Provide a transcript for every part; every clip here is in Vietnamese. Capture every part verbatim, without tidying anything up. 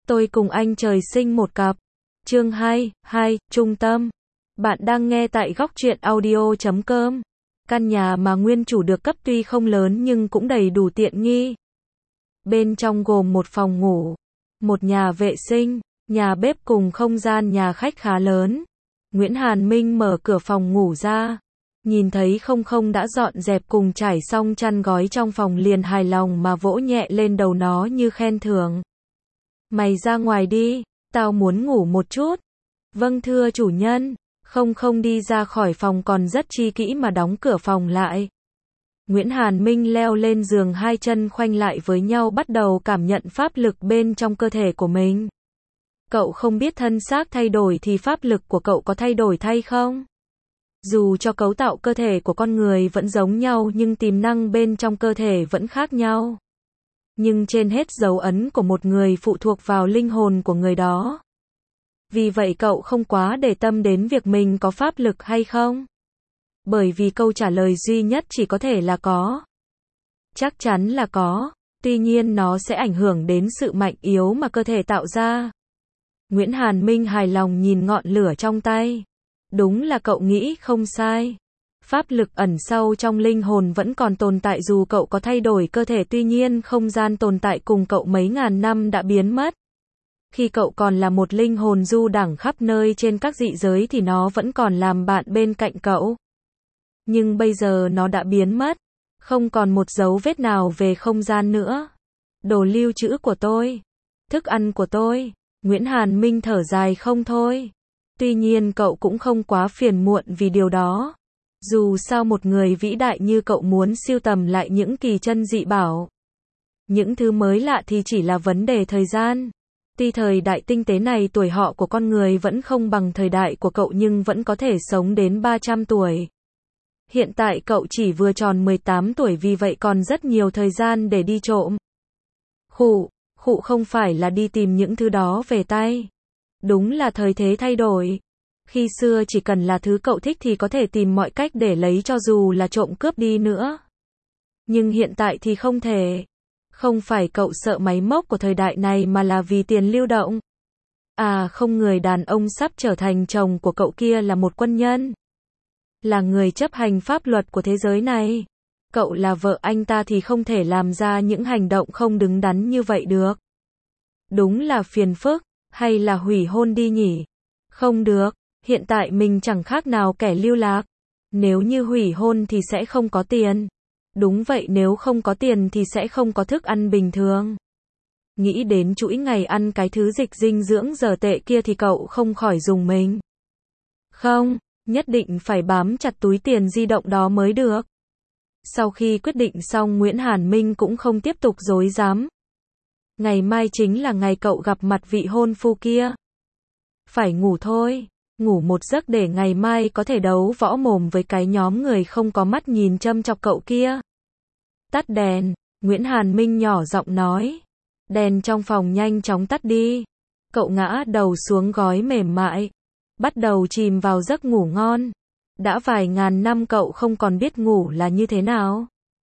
Tôi cùng anh trời sinh một cặp. Chương hai, hai, Trung tâm. Bạn đang nghe tại góc truyện audio chấm com. Căn nhà mà nguyên chủ được cấp tuy không lớn nhưng cũng đầy đủ tiện nghi. Bên trong gồm một phòng ngủ, một nhà vệ sinh, nhà bếp cùng không gian nhà khách khá lớn. Nguyễn Hàn Minh mở cửa phòng ngủ ra, nhìn thấy không không đã dọn dẹp cùng trải xong chăn gói trong phòng liền hài lòng mà vỗ nhẹ lên đầu nó như khen thưởng. Mày ra ngoài đi, tao muốn ngủ một chút. Vâng thưa chủ nhân. Không không đi ra khỏi phòng còn rất chi kỹ mà đóng cửa phòng lại. Nguyễn Hàn Minh leo lên giường, hai chân khoanh lại với nhau, bắt đầu cảm nhận pháp lực bên trong cơ thể của mình. Cậu không biết thân xác thay đổi thì pháp lực của cậu có thay đổi thay không? Dù cho cấu tạo cơ thể của con người vẫn giống nhau nhưng tiềm năng bên trong cơ thể vẫn khác nhau. Nhưng trên hết dấu ấn của một người phụ thuộc vào linh hồn của người đó. Vì vậy cậu không quá để tâm đến việc mình có pháp lực hay không. Bởi vì câu trả lời duy nhất chỉ có thể là có. Chắc chắn là có, tuy nhiên nó sẽ ảnh hưởng đến sự mạnh yếu mà cơ thể tạo ra. Nguyễn Hàn Minh hài lòng nhìn ngọn lửa trong tay. Đúng là cậu nghĩ không sai. Pháp lực ẩn sâu trong linh hồn vẫn còn tồn tại dù cậu có thay đổi cơ thể, tuy nhiên không gian tồn tại cùng cậu mấy ngàn năm đã biến mất. Khi cậu còn là một linh hồn du đãng khắp nơi trên các dị giới thì nó vẫn còn làm bạn bên cạnh cậu. Nhưng bây giờ nó đã biến mất, không còn một dấu vết nào về không gian nữa. Đồ lưu trữ của tôi, thức ăn của tôi. Nguyễn Hàn Minh thở dài không thôi. Tuy nhiên cậu cũng không quá phiền muộn vì điều đó. Dù sao một người vĩ đại như cậu muốn sưu tầm lại những kỳ chân dị bảo, những thứ mới lạ thì chỉ là vấn đề thời gian. Tuy thời đại tinh tế này tuổi họ của con người vẫn không bằng thời đại của cậu nhưng vẫn có thể sống đến ba trăm tuổi. Hiện tại cậu chỉ vừa tròn mười tám tuổi, vì vậy còn rất nhiều thời gian để đi trộm. Khụ, khụ không phải là đi tìm những thứ đó về tay. Đúng là thời thế thay đổi. Khi xưa chỉ cần là thứ cậu thích thì có thể tìm mọi cách để lấy cho dù là trộm cướp đi nữa. Nhưng hiện tại thì không thể. Không phải cậu sợ máy móc của thời đại này mà là vì tiền lưu động. À không, người đàn ông sắp trở thành chồng của cậu kia là một quân nhân. Là người chấp hành pháp luật của thế giới này. Cậu là vợ anh ta thì không thể làm ra những hành động không đứng đắn như vậy được. Đúng là phiền phức, hay là hủy hôn đi nhỉ? Không được, hiện tại mình chẳng khác nào kẻ lưu lạc. Nếu như hủy hôn thì sẽ không có tiền. Đúng vậy, nếu không có tiền thì sẽ không có thức ăn bình thường. Nghĩ đến chuỗi ngày ăn cái thứ dịch dinh dưỡng dở tệ kia thì cậu không khỏi rùng mình. Không, nhất định phải bám chặt túi tiền di động đó mới được. Sau khi quyết định xong, Nguyễn Hàn Minh cũng không tiếp tục dối dám. Ngày mai chính là ngày cậu gặp mặt vị hôn phu kia. Phải ngủ thôi, ngủ một giấc để ngày mai có thể đấu võ mồm với cái nhóm người không có mắt nhìn châm chọc cậu kia. Tắt đèn, Nguyễn Hàn Minh nhỏ giọng nói. Đèn trong phòng nhanh chóng tắt đi. Cậu ngã đầu xuống gói mềm mại, bắt đầu chìm vào giấc ngủ ngon. Đã vài ngàn năm cậu không còn biết ngủ là như thế nào.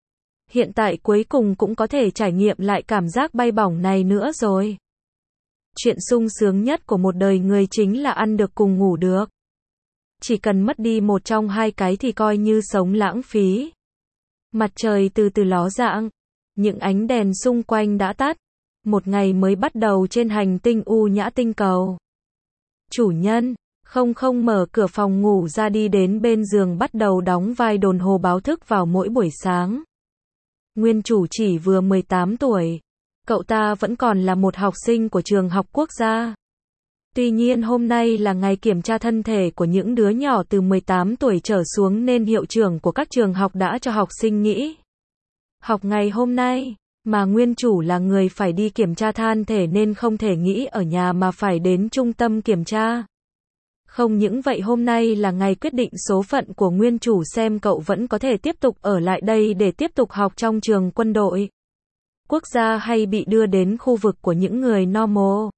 Hiện tại cuối cùng cũng có thể trải nghiệm lại cảm giác bay bổng này nữa rồi. Chuyện sung sướng nhất của một đời người chính là ăn được cùng ngủ được. Chỉ cần mất đi một trong hai cái thì coi như sống lãng phí. Mặt trời từ từ ló dạng, những ánh đèn xung quanh đã tắt. Một ngày mới bắt đầu trên hành tinh U Nhã tinh cầu. Chủ nhân, không không mở cửa phòng ngủ ra, đi đến bên giường bắt đầu đóng vai đồng hồ báo thức vào mỗi buổi sáng. Nguyên chủ chỉ vừa mười tám tuổi. Cậu ta vẫn còn là một học sinh của trường học quốc gia. Tuy nhiên hôm nay là ngày kiểm tra thân thể của những đứa nhỏ từ mười tám tuổi trở xuống nên hiệu trưởng của các trường học đã cho học sinh nghỉ học ngày hôm nay. Mà nguyên chủ là người phải đi kiểm tra thân thể nên không thể nghỉ ở nhà mà phải đến trung tâm kiểm tra. Không những vậy, hôm nay là ngày quyết định số phận của nguyên chủ, xem cậu vẫn có thể tiếp tục ở lại đây để tiếp tục học trong trường quân đội quốc gia hay bị đưa đến khu vực của những người normal.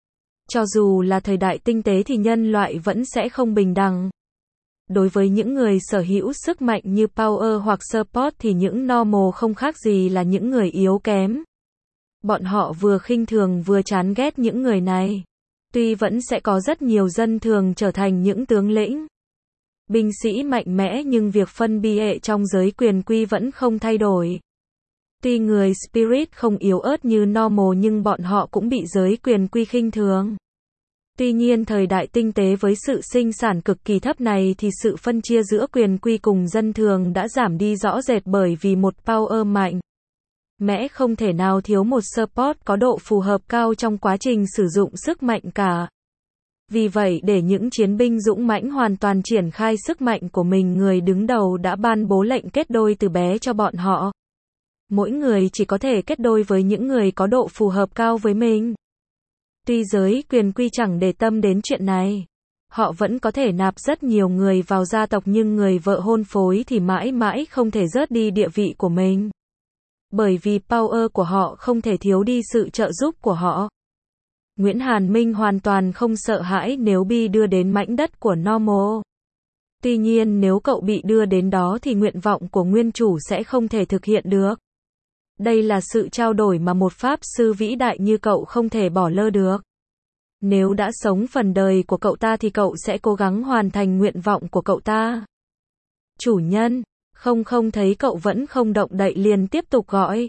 Cho dù là thời đại tinh tế thì nhân loại vẫn sẽ không bình đẳng. Đối với những người sở hữu sức mạnh như Power hoặc Support thì những normal không khác gì là những người yếu kém. Bọn họ vừa khinh thường vừa chán ghét những người này. Tuy vẫn sẽ có rất nhiều dân thường trở thành những tướng lĩnh, binh sĩ mạnh mẽ nhưng việc phân biệt trong giới quyền quy vẫn không thay đổi. Tuy người Spirit không yếu ớt như Normal nhưng bọn họ cũng bị giới quyền quy khinh thường. Tuy nhiên thời đại tinh tế với sự sinh sản cực kỳ thấp này thì sự phân chia giữa quyền quy cùng dân thường đã giảm đi rõ rệt bởi vì một power mạnh mẽ không thể nào thiếu một support có độ phù hợp cao trong quá trình sử dụng sức mạnh cả. Vì vậy để những chiến binh dũng mãnh hoàn toàn triển khai sức mạnh của mình, người đứng đầu đã ban bố lệnh kết đôi từ bé cho bọn họ. Mỗi người chỉ có thể kết đôi với những người có độ phù hợp cao với mình. Tuy giới quyền quy chẳng để tâm đến chuyện này, họ vẫn có thể nạp rất nhiều người vào gia tộc nhưng người vợ hôn phối thì mãi mãi không thể rớt đi địa vị của mình. Bởi vì power của họ không thể thiếu đi sự trợ giúp của họ. Nguyễn Hàn Minh hoàn toàn không sợ hãi nếu bị đưa đến mảnh đất của Normal. Tuy nhiên nếu cậu bị đưa đến đó thì nguyện vọng của nguyên chủ sẽ không thể thực hiện được. Đây là sự trao đổi mà một pháp sư vĩ đại như cậu không thể bỏ lơ được. Nếu đã sống phần đời của cậu ta thì cậu sẽ cố gắng hoàn thành nguyện vọng của cậu ta. Chủ nhân, không không thấy cậu vẫn không động đậy liền tiếp tục gọi.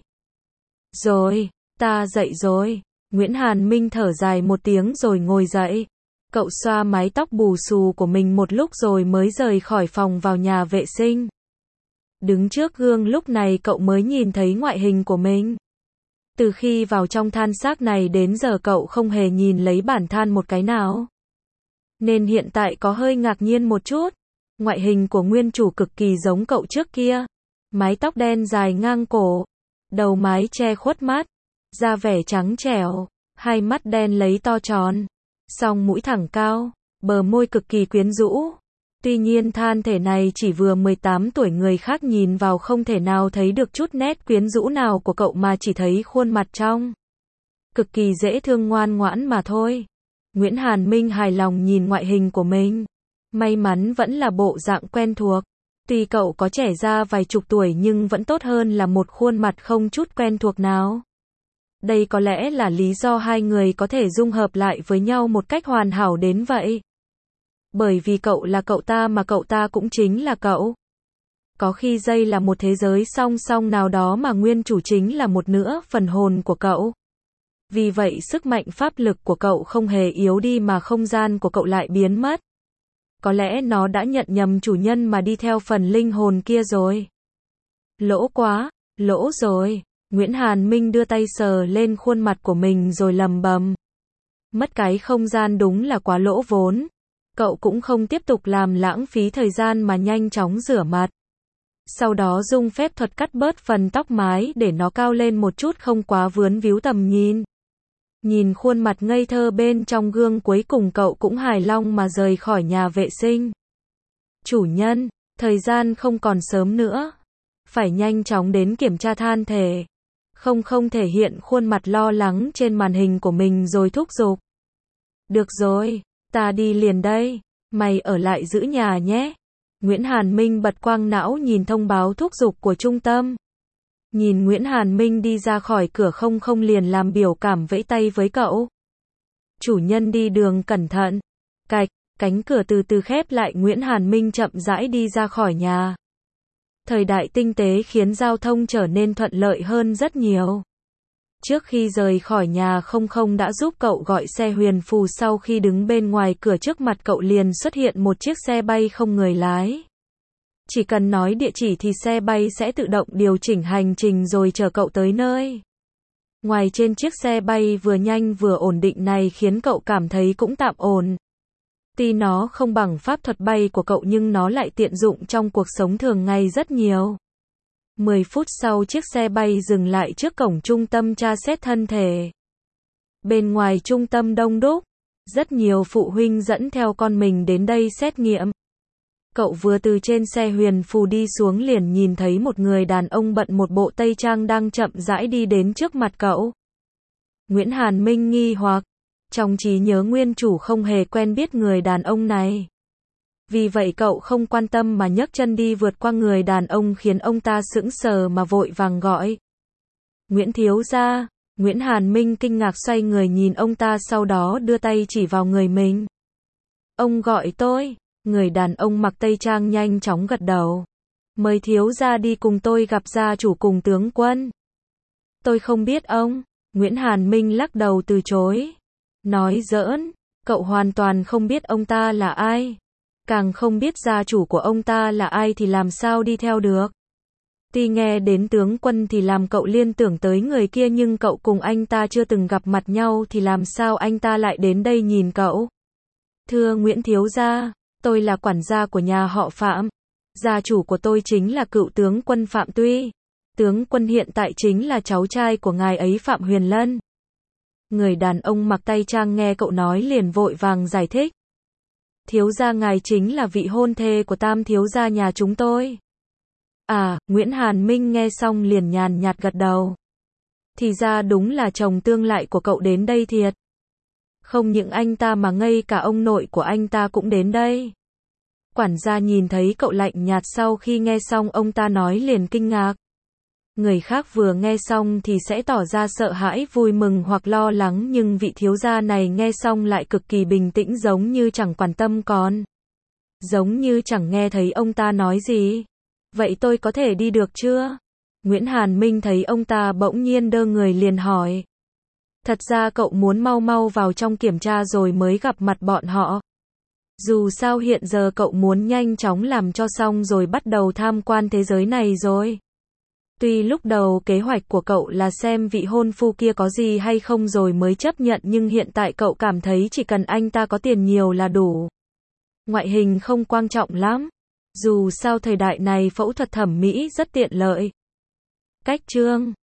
Rồi, ta dậy rồi. Nguyễn Hàn Minh thở dài một tiếng rồi ngồi dậy. Cậu xoa mái tóc bù xù của mình một lúc rồi mới rời khỏi phòng vào nhà vệ sinh. Đứng trước gương lúc này cậu mới nhìn thấy ngoại hình của mình. Từ khi vào trong than xác này đến giờ cậu không hề nhìn lấy bản than một cái nào. Nên hiện tại có hơi ngạc nhiên một chút. Ngoại hình của nguyên chủ cực kỳ giống cậu trước kia. Mái tóc đen dài ngang cổ, đầu mái che khuất mắt, da vẻ trắng trẻo, hai mắt đen lấy to tròn, song mũi thẳng cao, bờ môi cực kỳ quyến rũ. Tuy nhiên than thể này chỉ vừa mười tám tuổi, người khác nhìn vào không thể nào thấy được chút nét quyến rũ nào của cậu mà chỉ thấy khuôn mặt trong cực kỳ dễ thương ngoan ngoãn mà thôi. Nguyễn Hàn Minh hài lòng nhìn ngoại hình của mình. May mắn vẫn là bộ dạng quen thuộc. Tuy cậu có trẻ ra vài chục tuổi nhưng vẫn tốt hơn là một khuôn mặt không chút quen thuộc nào. Đây có lẽ là lý do hai người có thể dung hợp lại với nhau một cách hoàn hảo đến vậy. Bởi vì cậu là cậu ta mà cậu ta cũng chính là cậu. Có khi đây là một thế giới song song nào đó mà nguyên chủ chính là một nửa phần hồn của cậu. Vì vậy sức mạnh pháp lực của cậu không hề yếu đi mà không gian của cậu lại biến mất. Có lẽ nó đã nhận nhầm chủ nhân mà đi theo phần linh hồn kia rồi. Lỗ quá, lỗ rồi. Nguyễn Hàn Minh đưa tay sờ lên khuôn mặt của mình rồi lầm bầm. Mất cái không gian đúng là quá lỗ vốn. Cậu cũng không tiếp tục làm lãng phí thời gian mà nhanh chóng rửa mặt. Sau đó dùng phép thuật cắt bớt phần tóc mái để nó cao lên một chút không quá vướng víu tầm nhìn. Nhìn khuôn mặt ngây thơ bên trong gương cuối cùng cậu cũng hài lòng mà rời khỏi nhà vệ sinh. Chủ nhân, thời gian không còn sớm nữa. Phải nhanh chóng đến kiểm tra than thể. Không không thể hiện khuôn mặt lo lắng trên màn hình của mình rồi thúc giục. Được rồi, ta đi liền đây. Mày ở lại giữ nhà nhé. Nguyễn Hàn Minh bật quang não nhìn thông báo thúc giục của trung tâm. Nhìn Nguyễn Hàn Minh đi ra khỏi cửa không không liền làm biểu cảm vẫy tay với cậu. Chủ nhân đi đường cẩn thận. Cạch, cánh cửa từ từ khép lại, Nguyễn Hàn Minh chậm rãi đi ra khỏi nhà. Thời đại tinh tế khiến giao thông trở nên thuận lợi hơn rất nhiều. Trước khi rời khỏi nhà không không đã giúp cậu gọi xe huyền phù, sau khi đứng bên ngoài cửa trước mặt cậu liền xuất hiện một chiếc xe bay không người lái. Chỉ cần nói địa chỉ thì xe bay sẽ tự động điều chỉnh hành trình rồi chở cậu tới nơi. Ngoài trên chiếc xe bay vừa nhanh vừa ổn định này khiến cậu cảm thấy cũng tạm ổn. Tuy nó không bằng pháp thuật bay của cậu nhưng nó lại tiện dụng trong cuộc sống thường ngày rất nhiều. mười phút sau chiếc xe bay dừng lại trước cổng trung tâm tra xét thân thể. Bên ngoài trung tâm đông đúc, rất nhiều phụ huynh dẫn theo con mình đến đây xét nghiệm. Cậu vừa từ trên xe huyền phù đi xuống liền nhìn thấy một người đàn ông bận một bộ tây trang đang chậm rãi đi đến trước mặt cậu. Nguyễn Hàn Minh nghi hoặc, trong trí nhớ nguyên chủ không hề quen biết người đàn ông này. Vì vậy cậu không quan tâm mà nhấc chân đi vượt qua người đàn ông khiến ông ta sững sờ mà vội vàng gọi. Nguyễn thiếu gia, Nguyễn Hàn Minh kinh ngạc xoay người nhìn ông ta sau đó đưa tay chỉ vào người mình. Ông gọi tôi, người đàn ông mặc tây trang nhanh chóng gật đầu. Mời thiếu gia đi cùng tôi gặp gia chủ cùng tướng quân. Tôi không biết ông, Nguyễn Hàn Minh lắc đầu từ chối. Nói giỡn, cậu hoàn toàn không biết ông ta là ai. Càng không biết gia chủ của ông ta là ai thì làm sao đi theo được. Tuy nghe đến tướng quân thì làm cậu liên tưởng tới người kia nhưng cậu cùng anh ta chưa từng gặp mặt nhau thì làm sao anh ta lại đến đây nhìn cậu. Thưa Nguyễn thiếu gia, tôi là quản gia của nhà họ Phạm. Gia chủ của tôi chính là cựu tướng quân Phạm Tuy. Tướng quân hiện tại chính là cháu trai của ngài ấy Phạm Huyền Lân. Người đàn ông mặc tây trang nghe cậu nói liền vội vàng giải thích. Thiếu gia ngài chính là vị hôn thê của Tam thiếu gia nhà chúng tôi. À, Nguyễn Hàn Minh nghe xong liền nhàn nhạt gật đầu. Thì ra đúng là chồng tương lại của cậu đến đây thiệt. Không những anh ta mà ngay cả ông nội của anh ta cũng đến đây. Quản gia nhìn thấy cậu lạnh nhạt sau khi nghe xong ông ta nói liền kinh ngạc. Người khác vừa nghe xong thì sẽ tỏ ra sợ hãi, vui mừng hoặc lo lắng nhưng vị thiếu gia này nghe xong lại cực kỳ bình tĩnh giống như chẳng quan tâm còn. Giống như chẳng nghe thấy ông ta nói gì. Vậy tôi có thể đi được chưa? Nguyễn Hàn Minh thấy ông ta bỗng nhiên đơ người liền hỏi. Thật ra cậu muốn mau mau vào trong kiểm tra rồi mới gặp mặt bọn họ. Dù sao hiện giờ cậu muốn nhanh chóng làm cho xong rồi bắt đầu tham quan thế giới này rồi. Tuy lúc đầu kế hoạch của cậu là xem vị hôn phu kia có gì hay không rồi mới chấp nhận nhưng hiện tại cậu cảm thấy chỉ cần anh ta có tiền nhiều là đủ. Ngoại hình không quan trọng lắm. Dù sao thời đại này phẫu thuật thẩm mỹ rất tiện lợi. Cách chương